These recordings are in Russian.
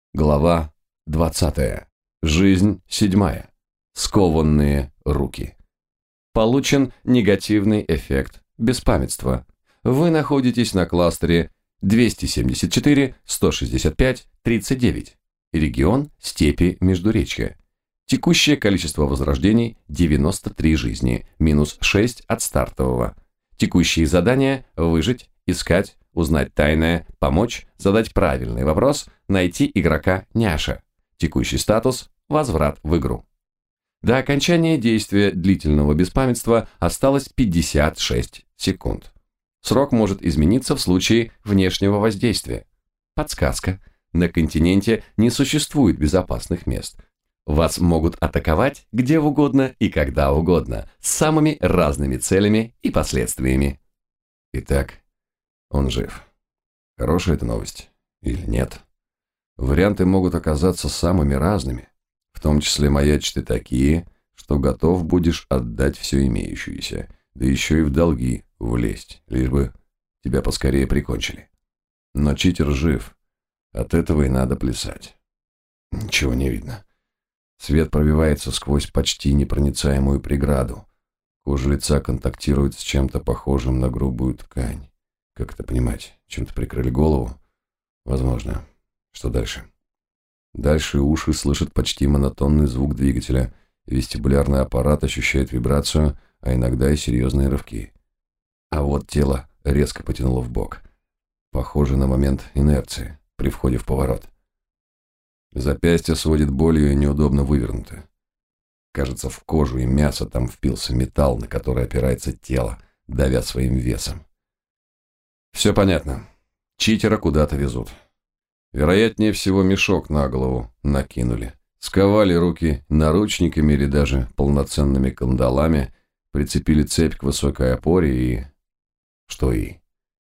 Глава 20. Жизнь 7. Скованные руки. Получен негативный эффект беспамятства. Вы находитесь на кластере 274-165-39. Регион степи Междуречья. Текущее количество возрождений 93 жизни, минус 6 от стартового. Текущие задания: выжить, искать, узнать тайное, помочь, задать правильный вопрос, найти игрока няша. Текущий статус: возврат в игру. До окончания действия длительного беспамятства осталось 56 секунд. Срок может измениться в случае внешнего воздействия. Подсказка: на континенте не существует безопасных мест. Вас могут атаковать где угодно и когда угодно, с самыми разными целями и последствиями. Итак, он жив. Хорошая это новость или нет? Варианты могут оказаться самыми разными, в том числе маячат и такие, что готов будешь отдать все имеющееся, да еще и в долги влезть, лишь бы тебя поскорее прикончили. Но читер жив, от этого и надо плясать. Ничего не видно. Свет пробивается сквозь почти непроницаемую преграду. Кожа лица контактирует с чем-то похожим на грубую ткань. Как это понимать? Чем-то прикрыли голову? Возможно. Что дальше? Дальше уши слышат почти монотонный звук двигателя. Вестибулярный аппарат ощущает вибрацию, а иногда и серьезные рывки. А вот тело резко потянуло вбок. Похоже на момент инерции при входе в поворот. Запястье сводит болью и неудобно вывернуто. Кажется, в кожу и мясо там впился металл, на который опирается тело, давя своим весом. Все понятно. Читера куда-то везут. Вероятнее всего, мешок на голову накинули. Сковали руки наручниками или даже полноценными кандалами, прицепили цепь к высокой опоре и... Что и?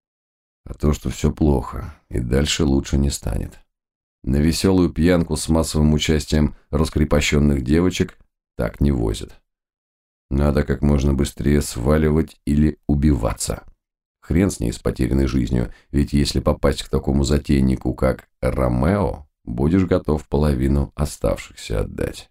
А то, что все плохо, и дальше лучше не станет. На веселую пьянку с массовым участием раскрепощенных девочек так не возят. Надо как можно быстрее сваливать или убиваться. Хрен с ней, с потерянной жизнью, ведь если попасть к такому затейнику, как Ромео, будешь готов половину оставшихся отдать.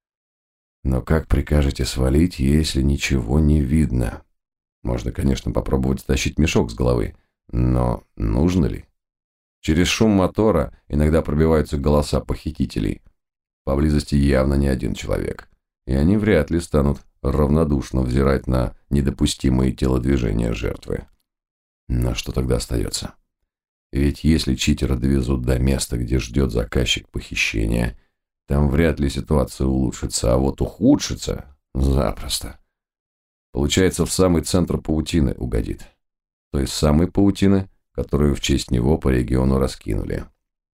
Но как прикажете свалить, если ничего не видно? Можно, конечно, попробовать стащить мешок с головы, но нужно ли? Через шум мотора иногда пробиваются голоса похитителей. Поблизости явно не один человек, и они вряд ли станут равнодушно взирать на недопустимые телодвижения жертвы. Но что тогда остается? Ведь если читера довезут до места, где ждет заказчик похищения, там вряд ли ситуация улучшится, а вот ухудшится запросто. Получается, в самый центр паутины угодит. Той самой паутины, которую в честь него по региону раскинули.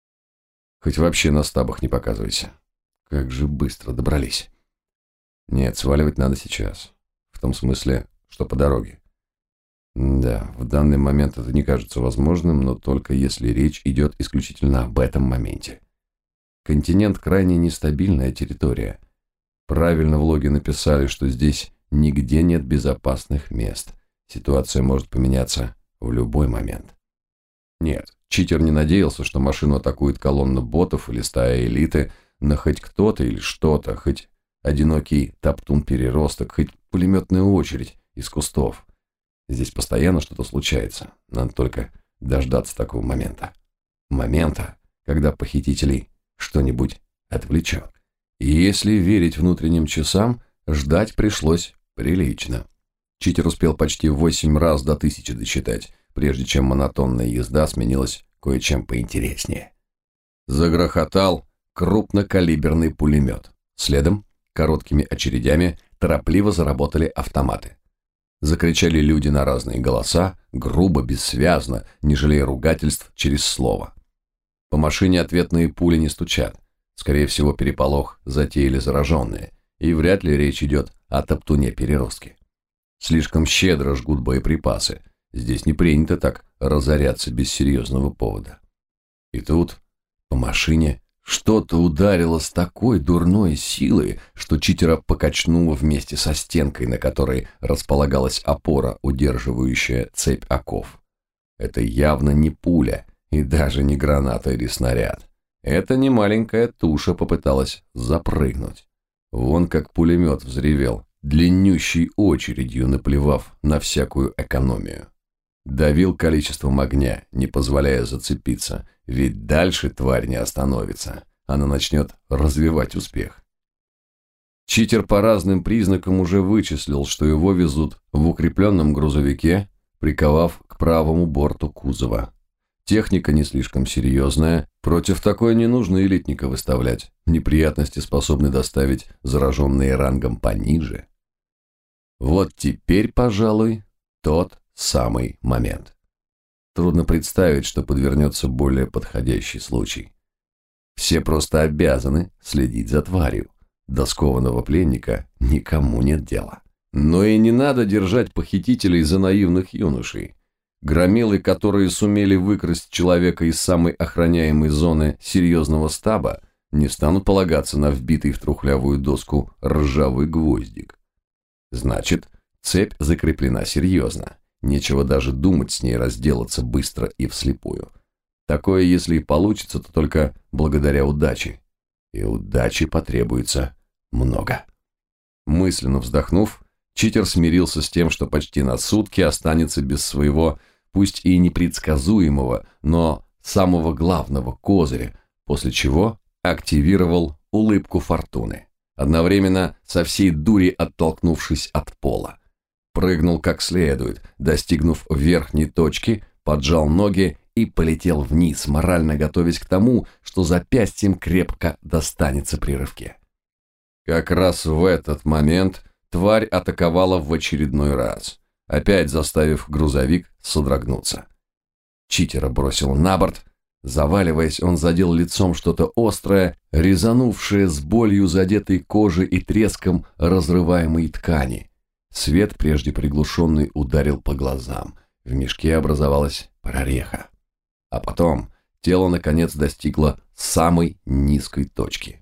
Хоть вообще на стабах не показывайся. Как же быстро добрались. Нет, сваливать надо сейчас. В том смысле, что по дороге. Да, в данный момент это не кажется возможным, но только если речь идет исключительно об этом моменте. Континент крайне нестабильная территория. Правильно в логе написали, что здесь нигде нет безопасных мест. Ситуация может поменяться в любой момент. Нет, читер не надеялся, что машину атакует колонна ботов или стая элиты, но хоть кто-то или что-то, хоть одинокий топтун-переросток, хоть пулеметная очередь из кустов. Здесь постоянно что-то случается, надо только дождаться такого момента. Момента, когда похитителей что-нибудь отвлечет. И если верить внутренним часам, ждать пришлось прилично. Читер успел почти 8 раз до 1000 досчитать, прежде чем монотонная езда сменилась кое-чем поинтереснее. Загрохотал крупнокалиберный пулемет. Следом, короткими очередями, торопливо заработали автоматы. Закричали люди на разные голоса, грубо, бессвязно, не жалея ругательств через слово. По машине ответные пули не стучат. Скорее всего, переполох затеяли зараженные, и вряд ли речь идет о топтуне-переростке. Слишком щедро жгут боеприпасы. Здесь не принято так разоряться без серьезного повода. И тут по машине что-то ударило с такой дурной силой, что читера покачнуло вместе со стенкой, на которой располагалась опора, удерживающая цепь оков. Это явно не пуля и даже не граната или снаряд. Эта немаленькая туша попыталась запрыгнуть. Вон как пулемет взревел, длиннющей очередью наплевав на всякую экономию. Давил количеством огня, не позволяя зацепиться, ведь дальше тварь не остановится, она начнет развивать успех. Читер по разным признакам уже вычислил, что его везут в укрепленном грузовике, приковав к правому борту кузова. Техника не слишком серьезная, против такой не нужно элитника выставлять, неприятности способны доставить зараженные рангом пониже. Вот теперь, пожалуй, тот самый момент. Трудно представить, что подвернется более подходящий случай. Все просто обязаны следить за тварью. До скованного пленника никому нет дела. Но и не надо держать похитителей за наивных юношей. Громилы, которые сумели выкрасть человека из самой охраняемой зоны серьезного стаба, не станут полагаться на вбитый в трухлявую доску ржавый гвоздик. Значит, цепь закреплена серьезно. Нечего даже думать с ней разделаться быстро и вслепую. Такое, если и получится, то только благодаря удаче. И удачи потребуется много. Мысленно вздохнув, читер смирился с тем, что почти на сутки останется без своего, пусть и непредсказуемого, но самого главного козыря, после чего активировал улыбку фортуны, одновременно со всей дури оттолкнувшись от пола. Прыгнул как следует, достигнув верхней точки, поджал ноги и полетел вниз, морально готовясь к тому, что запястьем крепко достанется при рывке. Как раз в этот момент тварь атаковала в очередной раз, опять заставив грузовик содрогнуться. Читера бросил на борт. Заваливаясь, он задел лицом что-то острое, резанувшее с болью задетой кожи и треском разрываемой ткани. Свет, прежде приглушенный, ударил по глазам. В мешке образовалась прореха. А потом тело наконец достигло самой низкой точки.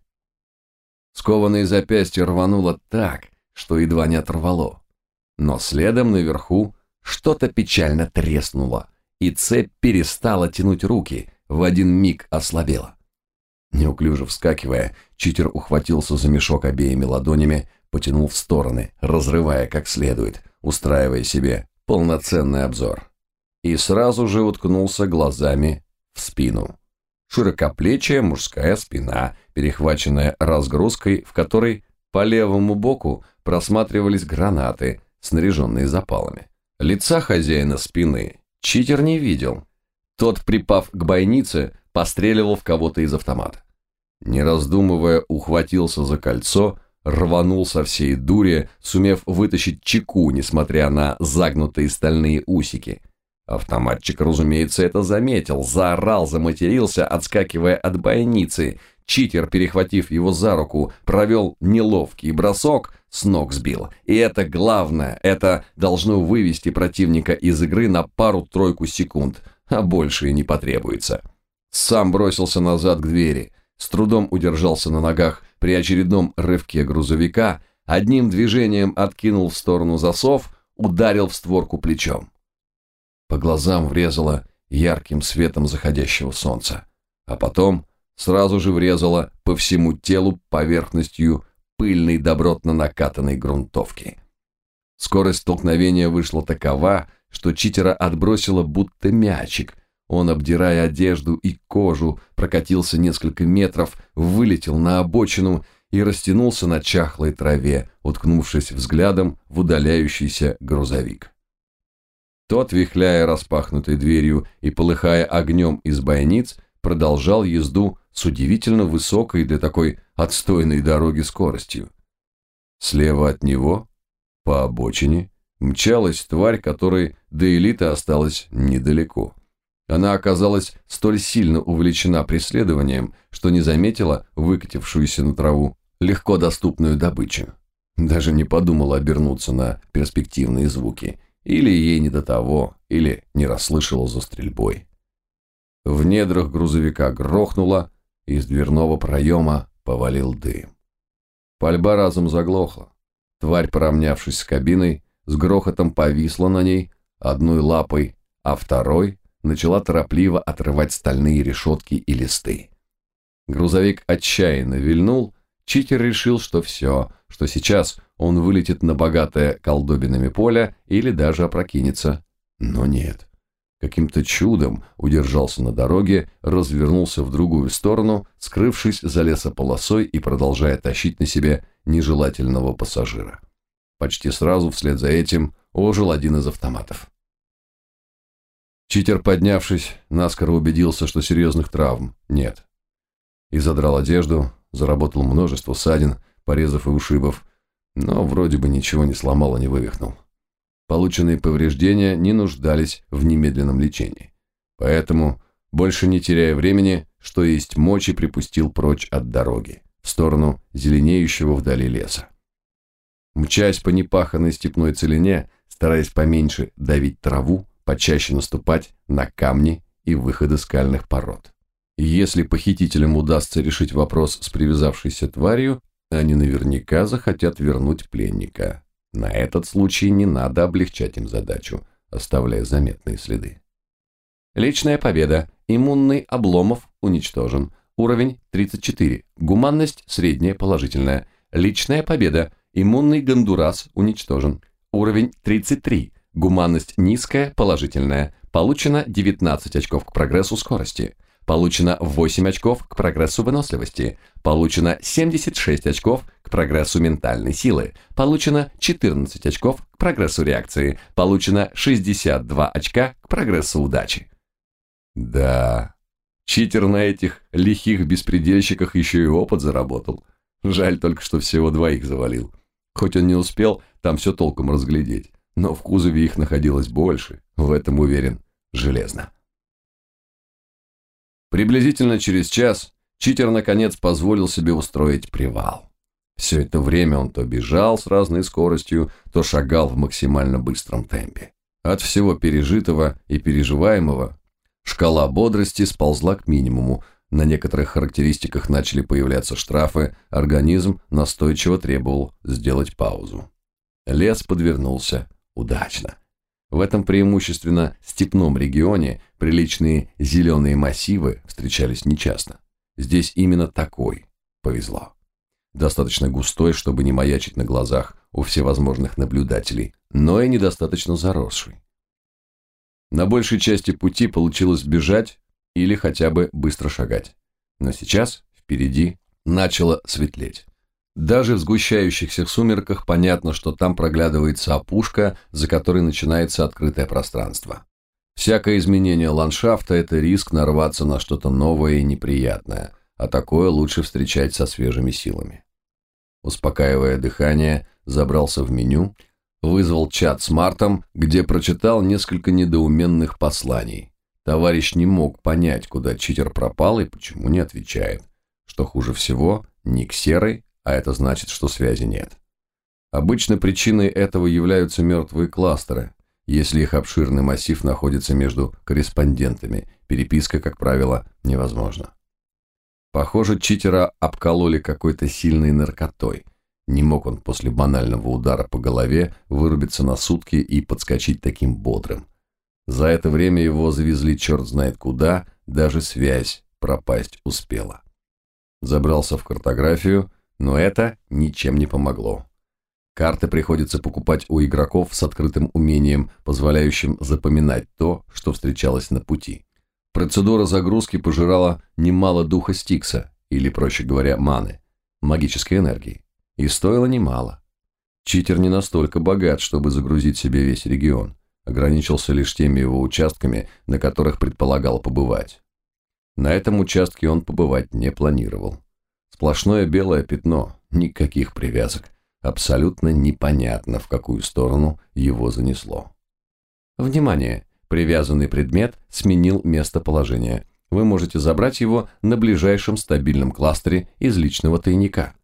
Скованное запястье рвануло так, что едва не оторвало. Но следом наверху что-то печально треснуло, и цепь перестала тянуть руки, в один миг ослабела. Неуклюже вскакивая, читер ухватился за мешок обеими ладонями, потянул в стороны, разрывая как следует, устраивая себе полноценный обзор. И сразу же уткнулся глазами в спину. Широкоплечья мужская спина, перехваченная разгрузкой, в которой по левому боку просматривались гранаты, снаряженные запалами. Лица хозяина спины читер не видел. Тот, припав к бойнице, постреливал в кого-то из автомата. Не раздумывая, ухватился за кольцо, рванул со всей дури, сумев вытащить чеку, несмотря на загнутые стальные усики. Автоматчик, разумеется, это заметил, заорал, заматерился, отскакивая от бойницы. Читер, перехватив его за руку, провел неловкий бросок, с ног сбил. И это главное, это должно вывести противника из игры на пару-тройку секунд, а больше и не потребуется. Сам бросился назад к двери, с трудом удержался на ногах при очередном рывке грузовика, одним движением откинул в сторону засов, ударил в створку плечом. По глазам врезало ярким светом заходящего солнца, а потом сразу же врезало по всему телу поверхностью пыльной добротно накатанной грунтовки. Скорость столкновения вышла такова, что читера отбросило будто мячик. Он, обдирая одежду и кожу, прокатился несколько метров, вылетел на обочину и растянулся на чахлой траве, уткнувшись взглядом в удаляющийся грузовик. Тот, вихляя распахнутой дверью и полыхая огнем из бойниц, продолжал езду с удивительно высокой для такой отстойной дороги скоростью. Слева от него, по обочине, мчалась тварь, которой до элиты осталось недалеко. Она оказалась столь сильно увлечена преследованием, что не заметила выкатившуюся на траву легко доступную добычу. Даже не подумала обернуться на перспективные звуки. Или ей не до того, или не расслышала за стрельбой. В недрах грузовика грохнуло, из дверного проема повалил дым. Пальба разом заглохла. Тварь, поравнявшись с кабиной, с грохотом повисла на ней одной лапой, а второй начала торопливо отрывать стальные решетки и листы. Грузовик отчаянно вильнул, читер решил, что все, что сейчас он вылетит на богатое колдобинами поле или даже опрокинется. Но нет. Каким-то чудом удержался на дороге, развернулся в другую сторону, скрывшись за лесополосой и продолжая тащить на себе нежелательного пассажира. Почти сразу вслед за этим ожил один из автоматов. Читер, поднявшись, наскоро убедился, что серьезных травм нет. И задрал одежду, заработал множество ссадин, порезов и ушибов, но вроде бы ничего не сломал и не вывихнул. Полученные повреждения не нуждались в немедленном лечении. Поэтому, больше не теряя времени, что есть мочи, припустил прочь от дороги, в сторону зеленеющего вдали леса. Мчась по непаханной степной целине, стараясь поменьше давить траву, почаще наступать на камни и выходы скальных пород. И если похитителям удастся решить вопрос с привязавшейся тварью, они наверняка захотят вернуть пленника. На этот случай не надо облегчать им задачу, оставляя заметные следы. Личная победа. Иммунный Обломов уничтожен. Уровень 34. Гуманность средняя, положительная. Личная победа. Иммунный Гондурас уничтожен. Уровень 33. Гуманность низкая, положительная. Получено 19 очков к прогрессу скорости. Получено 8 очков к прогрессу выносливости. Получено 76 очков к прогрессу ментальной силы. Получено 14 очков к прогрессу реакции. Получено 62 очка к прогрессу удачи. Да, читер на этих лихих беспредельщиках еще и опыт заработал. Жаль только, что всего 2 завалил. Хоть он не успел там все толком разглядеть, но в кузове их находилось больше, в этом уверен железно. Приблизительно через час читер наконец позволил себе устроить привал. Все это время он то бежал с разной скоростью, то шагал в максимально быстром темпе. От всего пережитого и переживаемого шкала бодрости сползла к минимуму, на некоторых характеристиках начали появляться штрафы, организм настойчиво требовал сделать паузу. Лес подвернулся удачно. В этом преимущественно степном регионе приличные зеленые массивы встречались нечасто. Здесь именно такой повезло. Достаточно густой, чтобы не маячить на глазах у всевозможных наблюдателей, но и недостаточно заросший. На большей части пути получилось бежать или хотя бы быстро шагать. Но сейчас впереди начало светлеть. Даже в сгущающихся сумерках понятно, что там проглядывается опушка, за которой начинается открытое пространство. Всякое изменение ландшафта – это риск нарваться на что-то новое и неприятное, а такое лучше встречать со свежими силами. Успокаивая дыхание, забрался в меню, вызвал чат с Мартом, где прочитал несколько недоуменных посланий. Товарищ не мог понять, куда читер пропал и почему не отвечает. Что хуже всего, ник серый, а это значит, что связи нет. Обычно причиной этого являются мертвые кластеры. Если их обширный массив находится между корреспондентами, переписка, как правило, невозможна. Похоже, читера обкололи какой-то сильной наркотой. Не мог он после банального удара по голове вырубиться на сутки и подскочить таким бодрым. За это время его завезли черт знает куда, даже связь пропасть успела. Забрался в картографию, но это ничем не помогло. Карты приходится покупать у игроков с открытым умением, позволяющим запоминать то, что встречалось на пути. Процедура загрузки пожирала немало духа Стикса, или, проще говоря, маны, магической энергии, и стоила немало. Читер не настолько богат, чтобы загрузить себе весь регион, ограничился лишь теми его участками, на которых предполагал побывать. На этом участке он побывать не планировал. Сплошное белое пятно, никаких привязок, абсолютно непонятно, в какую сторону его занесло. Внимание! Привязанный предмет сменил местоположение. Вы можете забрать его на ближайшем стабильном кластере из личного тайника.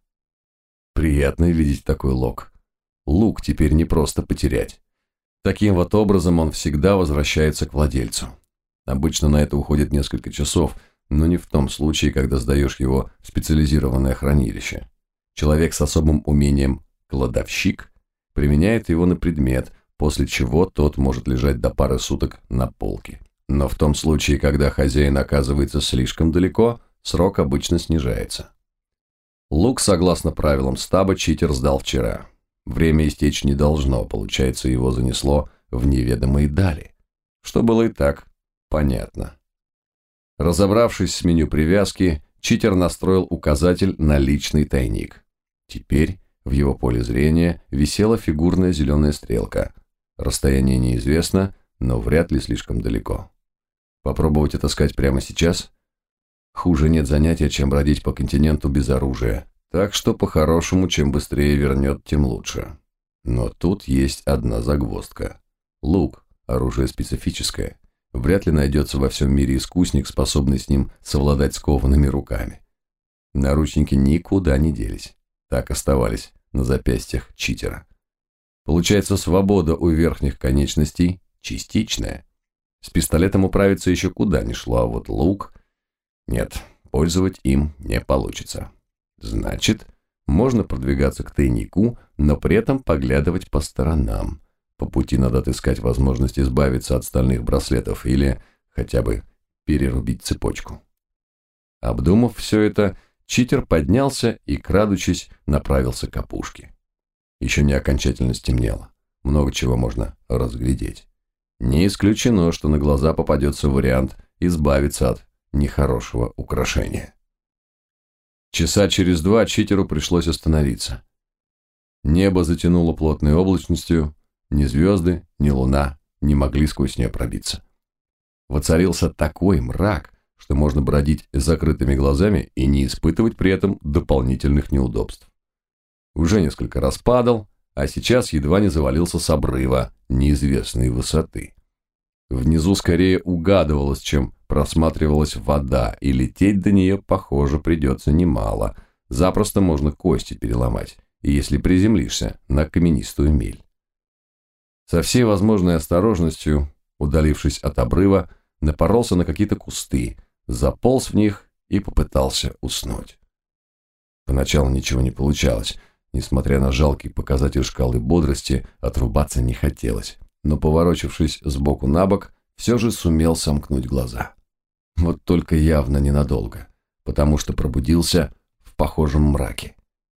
Приятно видеть такой лог. Лук теперь не просто потерять. Таким вот образом он всегда возвращается к владельцу. Обычно на это уходит несколько часов, но не в том случае, когда сдаешь его в специализированное хранилище. Человек с особым умением «кладовщик» применяет его на предмет, после чего тот может лежать до пары суток на полке. Но в том случае, когда хозяин оказывается слишком далеко, срок обычно снижается. Лук, согласно правилам стаба, читер сдал вчера. Время истечь не должно, получается, его занесло в неведомые дали. Что было и так понятно. Разобравшись с меню привязки, читер настроил указатель на личный тайник. Теперь в его поле зрения висела фигурная зеленая стрелка. Расстояние неизвестно, но вряд ли слишком далеко. Попробовать отыскать прямо сейчас? Хуже нет занятия, чем бродить по континенту без оружия, так что по-хорошему, чем быстрее вернет, тем лучше. Но тут есть одна загвоздка. Лук – оружие специфическое. Вряд ли найдется во всем мире искусник, способный с ним совладать скованными руками. Наручники никуда не делись. Так оставались на запястьях читера. Получается, свобода у верхних конечностей частичная. С пистолетом управиться еще куда ни шло, а вот лук... Нет, пользовать им не получится. Значит, можно продвигаться к тайнику, но при этом поглядывать по сторонам. По пути надо отыскать возможность избавиться от стальных браслетов или хотя бы перерубить цепочку. Обдумав все это, читер поднялся и, крадучись, направился к опушке. Еще не окончательно стемнело. Много чего можно разглядеть. Не исключено, что на глаза попадется вариант избавиться от нехорошего украшения. Часа через 2 читеру пришлось остановиться. Небо затянуло плотной облачностью, ни звезды, ни луна не могли сквозь нее пробиться. Воцарился такой мрак, что можно бродить с закрытыми глазами и не испытывать при этом дополнительных неудобств. Уже несколько раз падал, а сейчас едва не завалился с обрыва неизвестной высоты. Внизу скорее угадывалось, чем просматривалась вода, и лететь до нее, похоже, придется немало. Запросто можно кости переломать, и если приземлишься на каменистую мель. Со всей возможной осторожностью, удалившись от обрыва, напоролся на какие-то кусты, заполз в них и попытался уснуть. Поначалу ничего не получалось. Несмотря на жалкий показатель шкалы бодрости, отрубаться не хотелось, но, поворочившись сбоку на бок, все же сумел сомкнуть глаза. Вот только явно ненадолго, потому что пробудился в похожем мраке.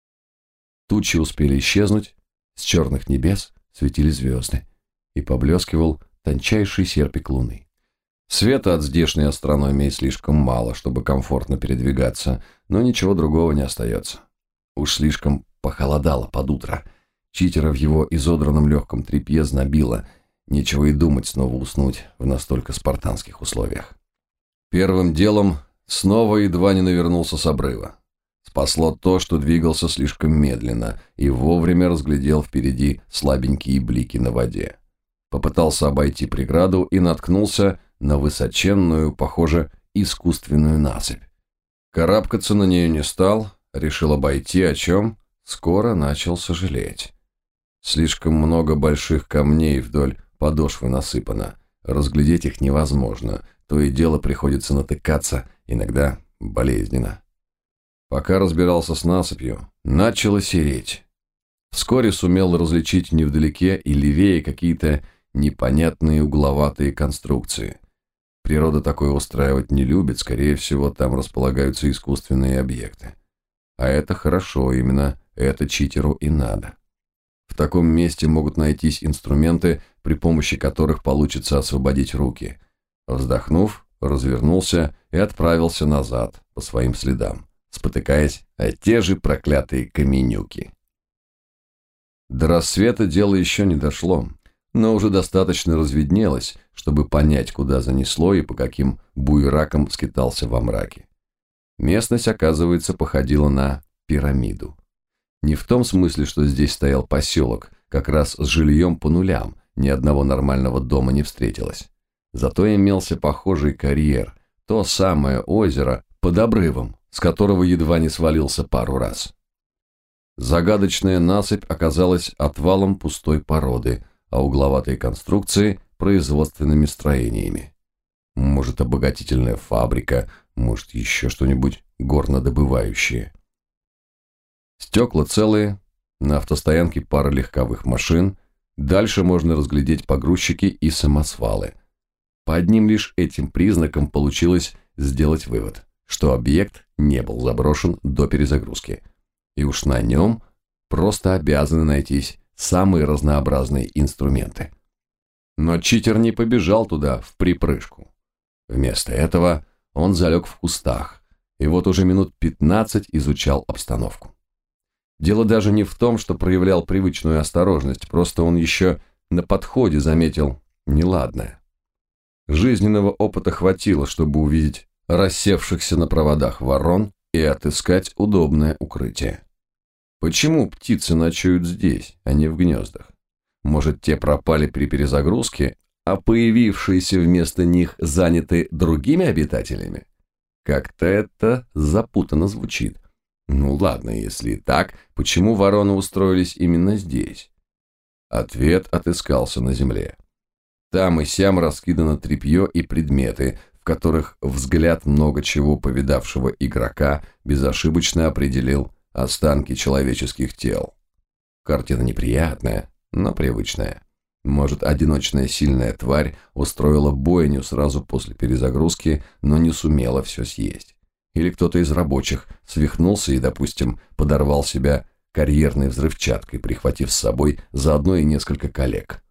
Тучи успели исчезнуть, с черных небес светили звезды, и поблескивал тончайший серпик луны. Света от здешней астрономии слишком мало, чтобы комфортно передвигаться, но ничего другого не остается. Уж слишком похолодало под утро. Читера в его изодранном легком тряпье знобило. Нечего и думать снова уснуть в настолько спартанских условиях. Первым делом снова едва не навернулся с обрыва. Спасло то, что двигался слишком медленно и вовремя разглядел впереди слабенькие блики на воде. Попытался обойти преграду и наткнулся на высоченную, похоже, искусственную насыпь. Карабкаться на нее не стал, решил обойти, о чем скоро начал сожалеть. Слишком много больших камней вдоль подошвы насыпано, разглядеть их невозможно, то и дело приходится натыкаться, иногда болезненно. Пока разбирался с насыпью, начало сереть. Вскоре сумел различить невдалеке и левее какие-то непонятные угловатые конструкции. Природа такое устраивать не любит, скорее всего, там располагаются искусственные объекты. А это хорошо, именно это читеру и надо. В таком месте могут найтись инструменты, при помощи которых получится освободить руки. Вздохнув, развернулся и отправился назад по своим следам, спотыкаясь о те же проклятые каменюки. До рассвета дело еще не дошло, но уже достаточно разведнелось, чтобы понять, куда занесло и по каким буеракам скитался во мраке. Местность, оказывается, походила на пирамиду. Не в том смысле, что здесь стоял поселок, как раз с жильем по нулям, ни одного нормального дома не встретилось. Зато имелся похожий карьер, то самое озеро под обрывом, с которого едва не свалился пару раз. Загадочная насыпь оказалась отвалом пустой породы, а угловатые конструкции – производственными строениями. Может, обогатительная фабрика, может, еще что-нибудь горнодобывающее. Стекла целые, на автостоянке пара легковых машин, дальше можно разглядеть погрузчики и самосвалы. По одним лишь этим признакам получилось сделать вывод. что объект не был заброшен до перезагрузки. И уж на нем просто обязаны найтись самые разнообразные инструменты. Но читер не побежал туда в припрыжку. Вместо этого он залег в кустах, и вот уже минут 15 изучал обстановку. Дело даже не в том, что проявлял привычную осторожность, просто он еще на подходе заметил неладное. Жизненного опыта хватило, чтобы увидеть рассевшихся на проводах ворон и отыскать удобное укрытие. Почему птицы ночуют здесь, а не в гнездах? Может, те пропали при перезагрузке, а появившиеся вместо них заняты другими обитателями? Как-то это запутанно звучит. Ну ладно, если и так, почему вороны устроились именно здесь? Ответ отыскался на земле. Там и сям раскидано тряпье и предметы, в которых взгляд много чего повидавшего игрока безошибочно определил останки человеческих тел. Картина неприятная, но привычная. Может, одиночная сильная тварь устроила бойню сразу после перезагрузки, но не сумела все съесть. Или кто-то из рабочих свихнулся и, допустим, подорвал себя карьерной взрывчаткой, прихватив с собой заодно и несколько коллег.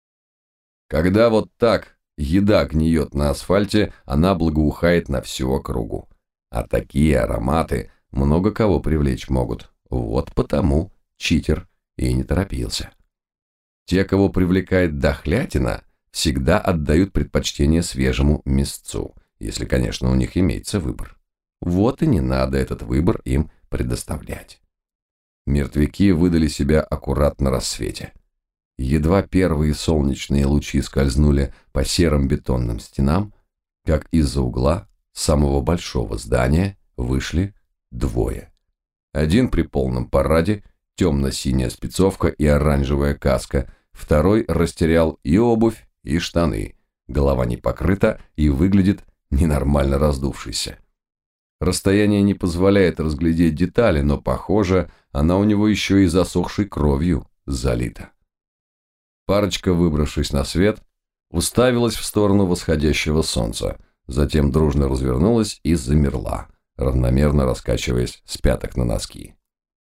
Когда вот так еда гниет на асфальте, она благоухает на всю округу. А такие ароматы много кого привлечь могут. Вот потому читер и не торопился. Те, кого привлекает дохлятина, всегда отдают предпочтение свежему мясцу, если, конечно, у них имеется выбор. Вот и не надо этот выбор им предоставлять. Мертвяки выдали себя аккуратно на рассвете. Едва первые солнечные лучи скользнули по серым бетонным стенам, как из-за угла самого большого здания вышли двое. Один при полном параде, темно-синяя спецовка и оранжевая каска, второй растерял и обувь, и штаны, голова не покрыта и выглядит ненормально раздувшейся. Расстояние не позволяет разглядеть детали, но, похоже, она у него еще и засохшей кровью залита. Парочка, выбравшись на свет, уставилась в сторону восходящего солнца, затем дружно развернулась и замерла, равномерно раскачиваясь с пяток на носки.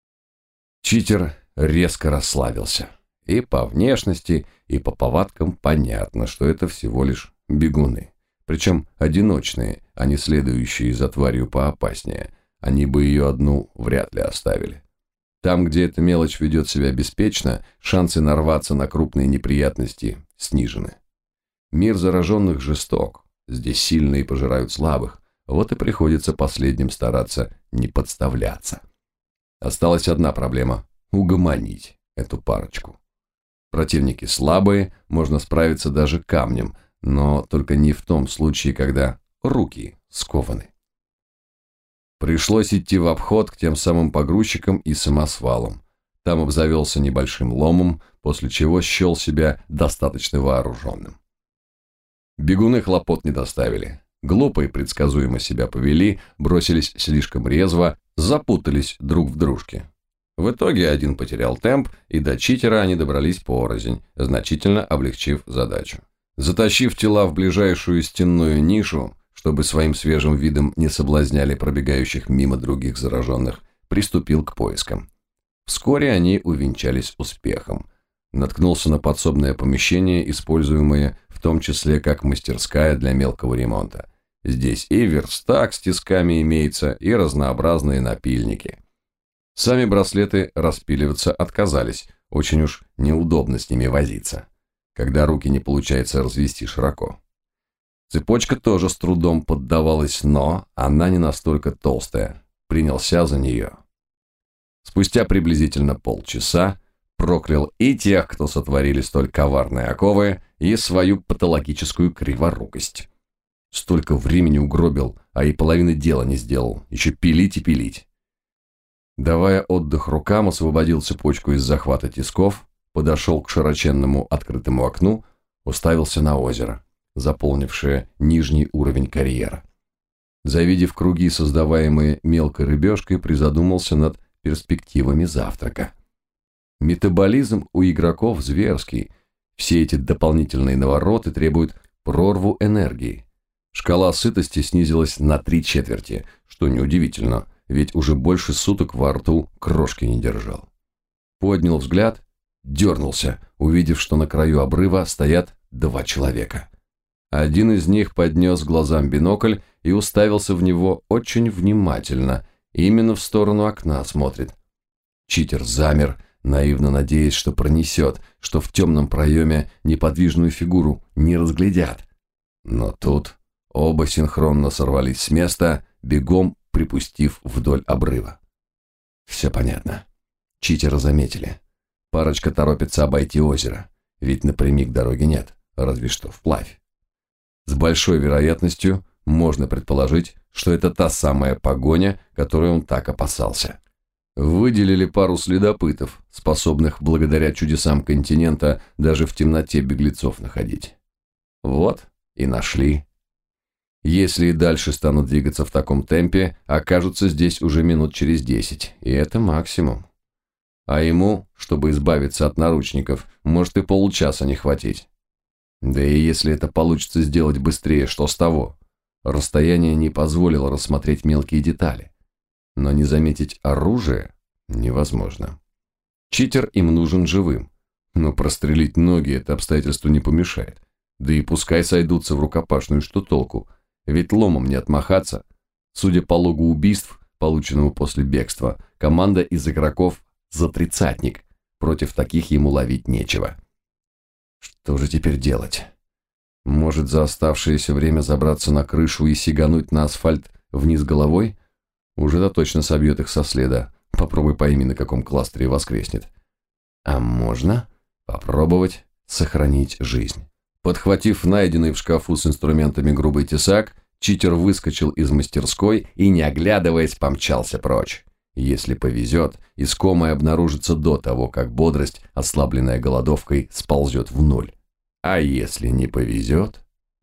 Читер резко расслабился. И по внешности, и по повадкам понятно, что это всего лишь бегуны. Причем одиночные, а не следующие за тварью поопаснее. Они бы ее одну вряд ли оставили. Там, где эта мелочь ведет себя беспечно, шансы нарваться на крупные неприятности снижены. Мир зараженных жесток. Здесь сильные пожирают слабых. Вот и приходится последним стараться не подставляться. Осталась одна проблема – угомонить эту парочку. Противники слабые, можно справиться даже камнем, но только не в том случае, когда руки скованы. Пришлось идти в обход к тем самым погрузчикам и самосвалам. Там обзавелся небольшим ломом, после чего счел себя достаточно вооруженным. Бегуны хлопот не доставили. Глупо и предсказуемо себя повели, бросились слишком резво, запутались друг в дружке. В итоге один потерял темп, и до читера они добрались порознь, значительно облегчив задачу. Затащив тела в ближайшую стенную нишу, чтобы своим свежим видом не соблазняли пробегающих мимо других зараженных, приступил к поискам. Вскоре они увенчались успехом. Наткнулся на подсобное помещение, используемое в том числе как мастерская для мелкого ремонта. Здесь и верстак с тисками имеется, и разнообразные напильники. Сами браслеты распиливаться отказались, очень уж неудобно с ними возиться, когда руки не получается развести широко. Цепочка тоже с трудом поддавалась, но она не настолько толстая. Принялся за нее. Спустя приблизительно полчаса проклял и тех, кто сотворили столь коварные оковы, и свою патологическую криворукость. Столько времени угробил, а и половины дела не сделал, еще пилить и пилить. Давая отдых рукам, освободил цепочку из захвата тисков, подошел к широченному открытому окну, уставился на озеро, заполнившее нижний уровень карьера. Завидев круги, создаваемые мелкой рыбешкой, призадумался над перспективами завтрака. Метаболизм у игроков зверский, все эти дополнительные навороты требуют прорву энергии. Шкала сытости снизилась на 3/4, что неудивительно, ведь уже больше суток во рту крошки не держал. Поднял взгляд, дернулся, увидев, что на краю обрыва стоят 2 человека. Один из них поднес глазам бинокль и уставился в него очень внимательно, именно в сторону окна смотрит. Читер замер, наивно надеясь, что пронесет, что в темном проеме неподвижную фигуру не разглядят. Но тут оба синхронно сорвались с места, бегом припустив вдоль обрыва. Все понятно. Читера заметили. Парочка торопится обойти озеро, ведь напрямик дороги нет, разве что вплавь. С большой вероятностью можно предположить, что это та самая погоня, которой он так опасался. Выделили пару следопытов, способных благодаря чудесам континента даже в темноте беглецов находить. Вот и нашли. Если и дальше станут двигаться в таком темпе, окажутся здесь уже минут через 10, и это максимум. А ему, чтобы избавиться от наручников, может и получаса не хватить. Да и если это получится сделать быстрее, что с того? Расстояние не позволило рассмотреть мелкие детали. Но не заметить оружие невозможно. Читер им нужен живым, но прострелить ноги это обстоятельство не помешает. Да и пускай сойдутся в рукопашную, что толку, ведь ломом не отмахаться. Судя по логу убийств, полученному после бегства, команда из игроков за 30-ник, против таких ему ловить нечего. Что же теперь делать? Может, за оставшееся время забраться на крышу и сигануть на асфальт вниз головой? Уже-то точно собьет их со следа. Попробуй пойми, на каком кластере воскреснет. А можно попробовать сохранить жизнь. Подхватив найденный в шкафу с инструментами грубый тесак, читер выскочил из мастерской и, не оглядываясь, помчался прочь. Если повезет, искомое обнаружится до того, как бодрость, ослабленная голодовкой, сползет в ноль. А если не повезет,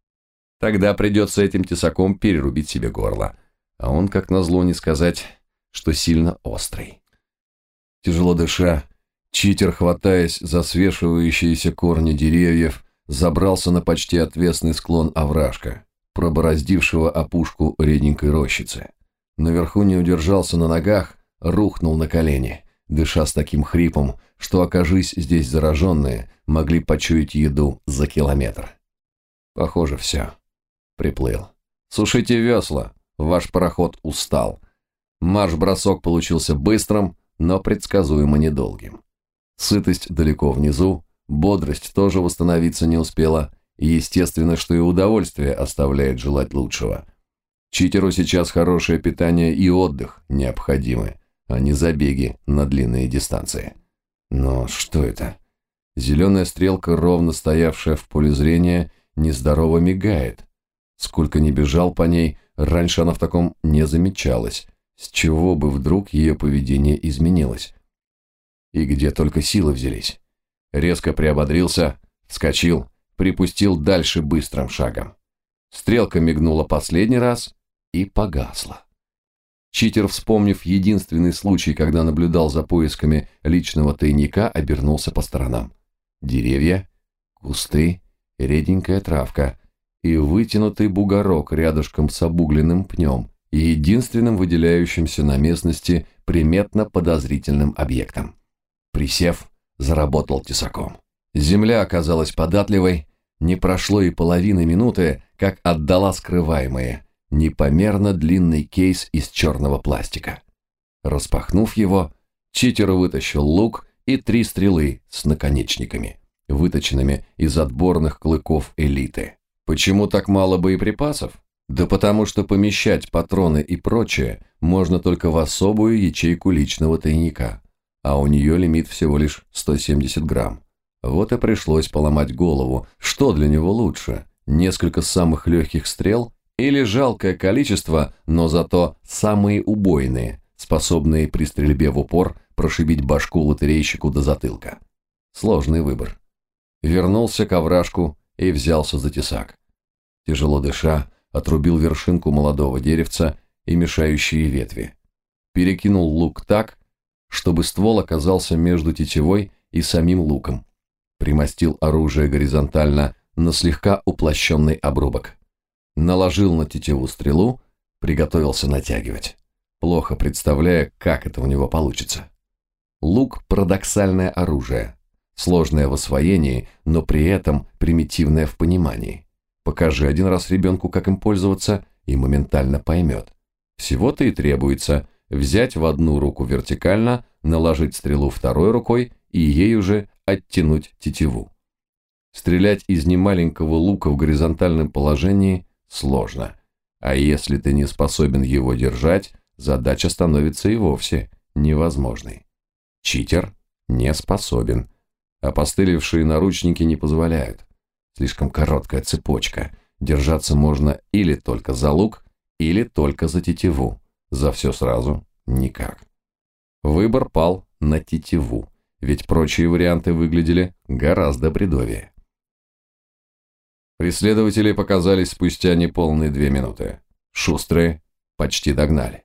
тогда придется этим тесаком перерубить себе горло. А он, как назло, не сказать, что сильно острый. Тяжело дыша, читер, хватаясь за свешивающиеся корни деревьев, забрался на почти отвесный склон овражка, пробороздившего опушку реденькой рощицы. Наверху не удержался на ногах, рухнул на колени, дыша с таким хрипом, что, окажись здесь зараженные, могли почуять еду за километр. Похоже, все. Приплыл. Сушите весла, ваш пароход устал. Марш-бросок получился быстрым, но предсказуемо недолгим. Сытость далеко внизу, бодрость тоже восстановиться не успела, и естественно, что и удовольствие оставляет желать лучшего. Читеру сейчас хорошее питание и отдых необходимы, а не забеги на длинные дистанции. Но что это? Зеленая стрелка, ровно стоявшая в поле зрения, нездорово мигает. Сколько ни бежал по ней, раньше она в таком не замечалась. С чего бы вдруг ее поведение изменилось? И где только силы взялись? Резко приободрился, вскочил, припустил дальше быстрым шагом. Стрелка мигнула последний раз и погасла. Читер, вспомнив единственный случай, когда наблюдал за поисками личного тайника, обернулся по сторонам. Деревья, кусты, реденькая травка и вытянутый бугорок рядышком с обугленным пнем и единственным выделяющимся на местности приметно подозрительным объектом. Присев, заработал тесаком. Земля оказалась податливой, не прошло и половины минуты, как отдала скрываемое, непомерно длинный кейс из черного пластика. Распахнув его, читер вытащил лук и 3 стрелы с наконечниками, выточенными из отборных клыков элиты. Почему так мало боеприпасов? Да потому что помещать патроны и прочее можно только в особую ячейку личного тайника, а у нее лимит всего лишь 170 грамм. Вот и пришлось поломать голову, что для него лучше, несколько самых легких стрел или жалкое количество, но зато самые убойные, способные при стрельбе в упор прошибить башку лотерейщику до затылка. Сложный выбор. Вернулся к овражку и взялся за тесак. Тяжело дыша, отрубил вершинку молодого деревца и мешающие ветви. Перекинул лук так, чтобы ствол оказался между тетивой и самим луком. Примостил оружие горизонтально на слегка уплощенный обрубок. Наложил на тетиву стрелу, приготовился натягивать, плохо представляя, как это у него получится. Лук – парадоксальное оружие, сложное в освоении, но при этом примитивное в понимании. Покажи один раз ребенку, как им пользоваться, и моментально поймет. Всего-то и требуется взять в одну руку вертикально, наложить стрелу второй рукой и ею же оттянуть тетиву. Стрелять из немаленького лука в горизонтальном положении сложно, а если ты не способен его держать, задача становится и вовсе невозможной. Читер не способен. Опостылевшие наручники не позволяют. Слишком короткая цепочка. Держаться можно или только за лук, или только за тетиву. За все сразу никак. Выбор пал на тетиву, ведь прочие варианты выглядели гораздо бредовее. Преследователи показались спустя неполные 2 минуты. Шустрые почти догнали.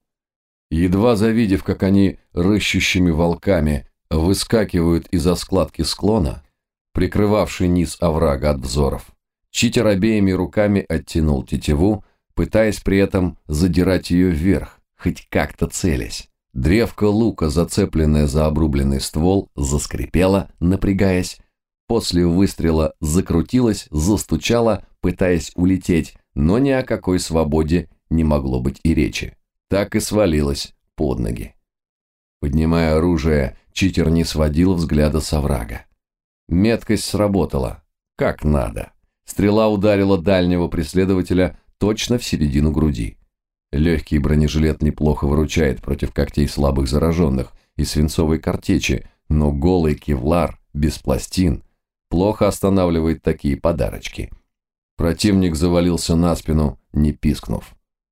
Едва завидев, как они рыщущими волками выскакивают из-за складки склона, прикрывавший низ оврага от взоров, читер обеими руками оттянул тетиву, пытаясь при этом задирать ее вверх, хоть как-то целясь. Древко лука, зацепленное за обрубленный ствол, заскрипело, напрягаясь. После выстрела закрутилось, застучало, пытаясь улететь, но ни о какой свободе не могло быть и речи. Так и свалилось под ноги. Поднимая оружие, читер не сводил взгляда с оврага. Меткость сработала, как надо. Стрела ударила дальнего преследователя точно в середину груди. Легкий бронежилет неплохо выручает против когтей слабых зараженных и свинцовой картечи, но голый кевлар без пластин плохо останавливает такие подарочки. Противник завалился на спину, не пискнув.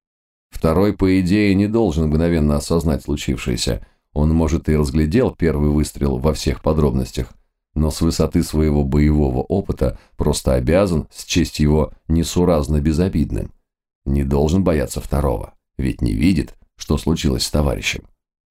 Второй, по идее, не должен мгновенно осознать случившееся. Он, может, и разглядел первый выстрел во всех подробностях, но с высоты своего боевого опыта просто обязан счесть его несуразно безобидным. Не должен бояться второго, ведь не видит, что случилось с товарищем.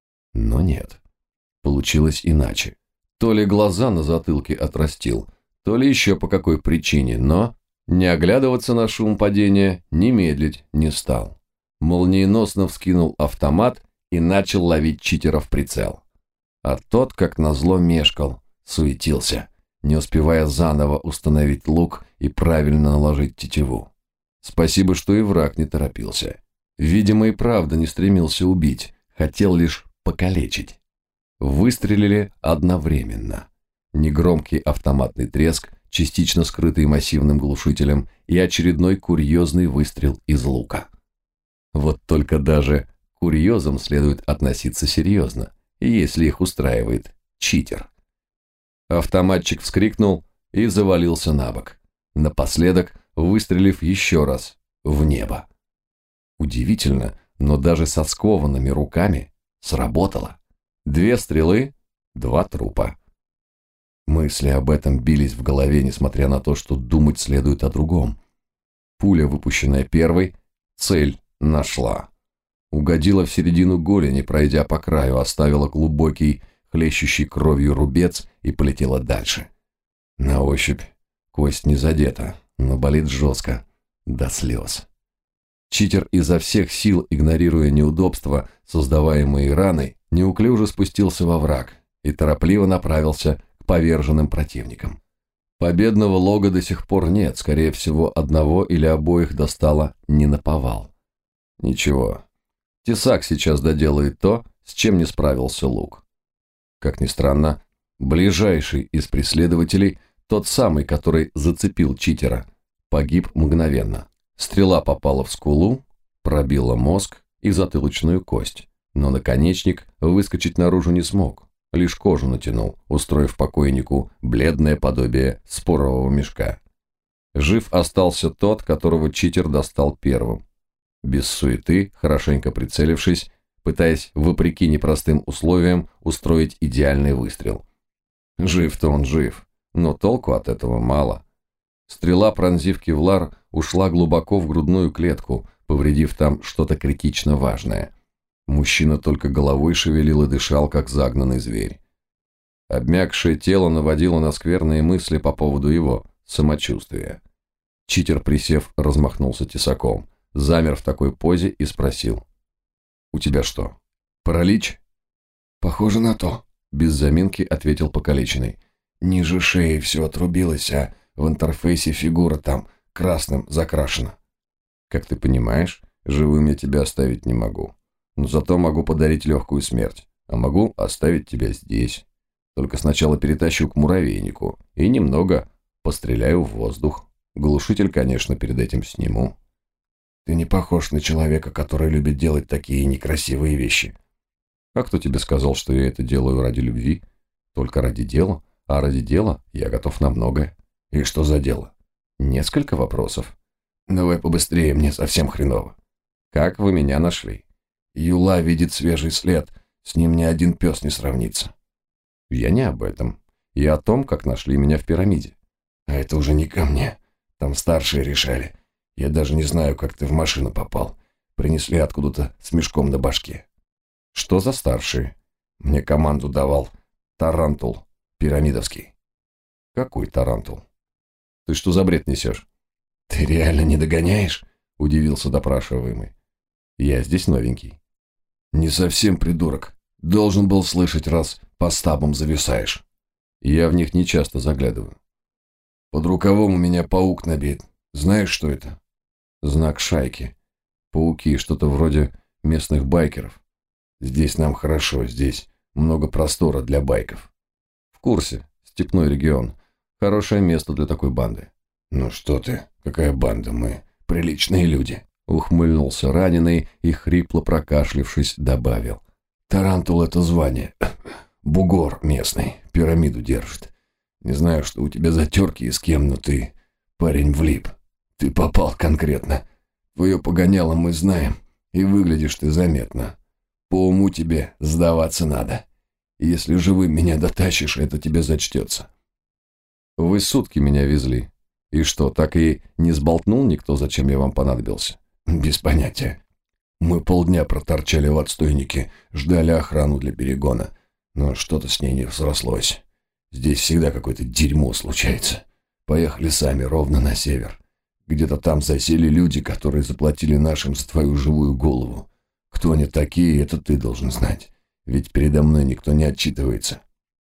Но нет, получилось иначе. То ли глаза на затылке отрастил, то ли еще по какой причине, но не оглядываться на шум падения, не медлить не стал. Молниеносно вскинул автомат и начал ловить читера в прицел. А тот, как назло, мешкал, суетился, не успевая заново установить лук и правильно наложить тетиву. Спасибо, что и враг не торопился. Видимо, и правда не стремился убить, хотел лишь покалечить. Выстрелили одновременно. Негромкий автоматный треск, частично скрытый массивным глушителем, и очередной курьезный выстрел из лука. Вот только даже к курьезам следует относиться серьезно, если их устраивает читер. Автоматчик вскрикнул и завалился на бок, напоследок выстрелив еще раз в небо. Удивительно, но даже со скованными руками сработало. 2 стрелы, 2 трупа. Мысли об этом бились в голове, несмотря на то, что думать следует о другом. Пуля, выпущенная первой, цель нашла. Угодила в середину голени, пройдя по краю, оставила глубокий, хлещущий кровью рубец и полетела дальше. На ощупь кость не задета, но болит жестко, до слез. Читер изо всех сил, игнорируя неудобства, создаваемые раной, неуклюже спустился во враг и торопливо направился к поверженным противникам. Победного лога до сих пор нет, скорее всего, одного или обоих достало не наповал. Ничего, тесак сейчас доделает то, с чем не справился лук. Как ни странно, ближайший из преследователей, тот самый, который зацепил читера, погиб мгновенно. Стрела попала в скулу, пробила мозг и затылочную кость, но наконечник выскочить наружу не смог, лишь кожу натянул, устроив покойнику бледное подобие спорового мешка. Жив остался тот, которого читер достал первым. Без суеты, хорошенько прицелившись, пытаясь, вопреки непростым условиям, устроить идеальный выстрел. Жив-то он жив, но толку от этого мало. Стрела, пронзив кевлар, ушла глубоко в грудную клетку, повредив там что-то критично важное. Мужчина только головой шевелил и дышал, как загнанный зверь. Обмякшее тело наводило на скверные мысли по поводу его самочувствия. Читер, присев, размахнулся тесаком, замер в такой позе и спросил. «У тебя что, паралич?» «Похоже на то», — без заминки ответил покалеченный. «Ниже шеи все отрубилось, а в интерфейсе фигура там красным закрашена». «Как ты понимаешь, живым я тебя оставить не могу. Но зато могу подарить легкую смерть, а могу оставить тебя здесь. Только сначала перетащу к муравейнику и немного постреляю в воздух. Глушитель, конечно, перед этим сниму». «Ты не похож на человека, который любит делать такие некрасивые вещи». «А кто тебе сказал, что я это делаю ради любви? Только ради дела? А ради дела я готов на многое». «И что за дело?» «Несколько вопросов». «Давай побыстрее, мне совсем хреново». «Как вы меня нашли?» «Юла видит свежий след, с ним ни один пес не сравнится». «Я не об этом. Я о том, как нашли меня в пирамиде». «А это уже не ко мне. Там старшие решали. Я даже не знаю, как ты в машину попал. Принесли откуда-то с мешком на башке». «Что за старшие?» «Мне команду давал Тарантул пирамидовский». «Какой Тарантул? Ты что за бред несешь?» «Ты реально не догоняешь?» – удивился допрашиваемый. «Я здесь новенький». «Не совсем придурок. Должен был слышать, раз по стабам зависаешь». «Я в них не часто заглядываю». «Под рукавом у меня паук набит. Знаешь, что это?» «Знак шайки. Пауки, что-то вроде местных байкеров». «Здесь нам хорошо, здесь много простора для байков». «В курсе. Степной регион. Хорошее место для такой банды». «Ну что ты, какая банда, мы приличные люди», — ухмыльнулся раненый и, хрипло прокашлившись, добавил. «Тарантул — это звание. Бугор местный, пирамиду держит. Не знаю, что у тебя за терки и с кем, но ты, парень, влип. Ты попал конкретно. Твое погоняло мы знаем, и выглядишь ты заметно. По уму тебе сдаваться надо. Если живым меня дотащишь, это тебе зачтется». «Вы сутки меня везли. И что, так и не сболтнул никто, зачем я вам понадобился?» «Без понятия. Мы полдня проторчали в отстойнике, ждали охрану для перегона, но что-то с ней не срослось. Здесь всегда какое-то дерьмо случается. Поехали сами ровно на север. Где-то там засели люди, которые заплатили нашим за твою живую голову. Кто они такие, это ты должен знать, ведь передо мной никто не отчитывается».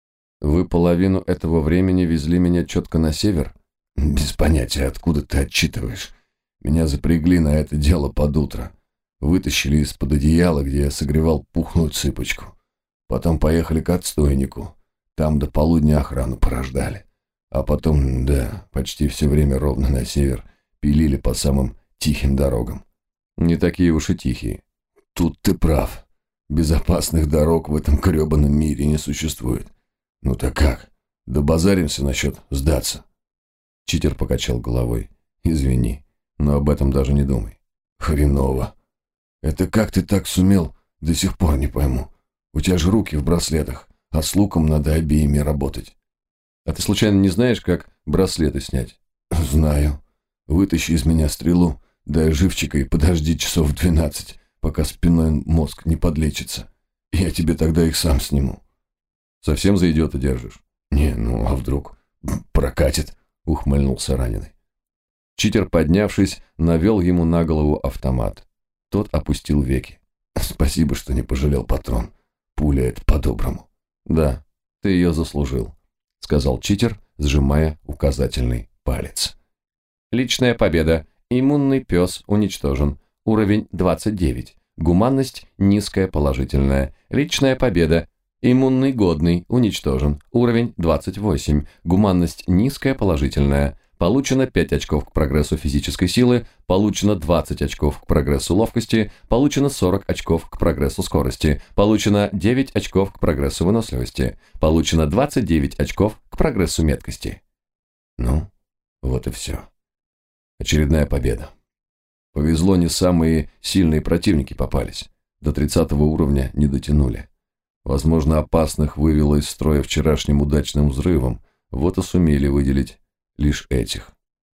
«Вы половину этого времени везли меня четко на север?» «Без понятия, откуда ты отчитываешь. Меня запрягли на это дело под утро. Вытащили из-под одеяла, где я согревал пухлую цыпочку. Потом поехали к отстойнику. Там до полудня охрану порождали. А потом, да, почти все время ровно на север пилили по самым тихим дорогам». «Не такие уж и тихие». «Тут ты прав. Безопасных дорог в этом гребаном мире не существует. Ну так как? Добазаримся насчет сдаться?» Читер покачал головой. «Извини, но об этом даже не думай». «Хреново. Это как ты так сумел, до сих пор не пойму. У тебя же руки в браслетах, а с луком надо обеими работать». «А ты случайно не знаешь, как браслеты снять?» «Знаю. Вытащи из меня стрелу, дай живчика и подожди часов 12, пока спинной мозг не подлечится. Я тебе тогда их сам сниму». «Совсем за идиота держишь?» «Не, ну а вдруг прокатит?» — ухмыльнулся раненый. Читер, поднявшись, навел ему на голову автомат. Тот опустил веки. «Спасибо, что не пожалел патрон. Пуля — это по-доброму». «Да, ты ее заслужил», — сказал читер, сжимая указательный палец. Личная победа. Иммунный пес уничтожен. Уровень 29. Гуманность низкая, положительная. Личная победа. Иммунный годный уничтожен. Уровень 28. Гуманность низкая, положительная. Получено 5 очков к прогрессу физической силы, получено 20 очков к прогрессу ловкости, получено 40 очков к прогрессу скорости, получено 9 очков к прогрессу выносливости, получено 29 очков к прогрессу меткости. Ну, вот и все. Очередная победа. Повезло, не самые сильные противники попались. До 30 уровня не дотянули. Возможно, опасных вывело из строя вчерашним удачным взрывом, вот и сумели выделить лишь этих.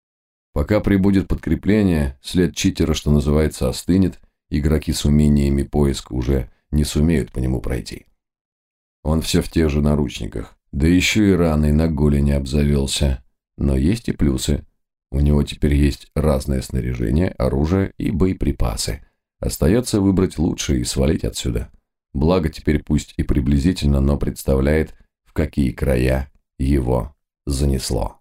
Пока прибудет подкрепление, след читера, что называется, остынет, игроки с умениями поиска уже не сумеют по нему пройти. Он все в тех же наручниках, да еще и раной на голени обзавелся. Но есть и плюсы. У него теперь есть разное снаряжение, оружие и боеприпасы. Остается выбрать лучшее и свалить отсюда. Благо теперь пусть и приблизительно, но представляет, в какие края его занесло.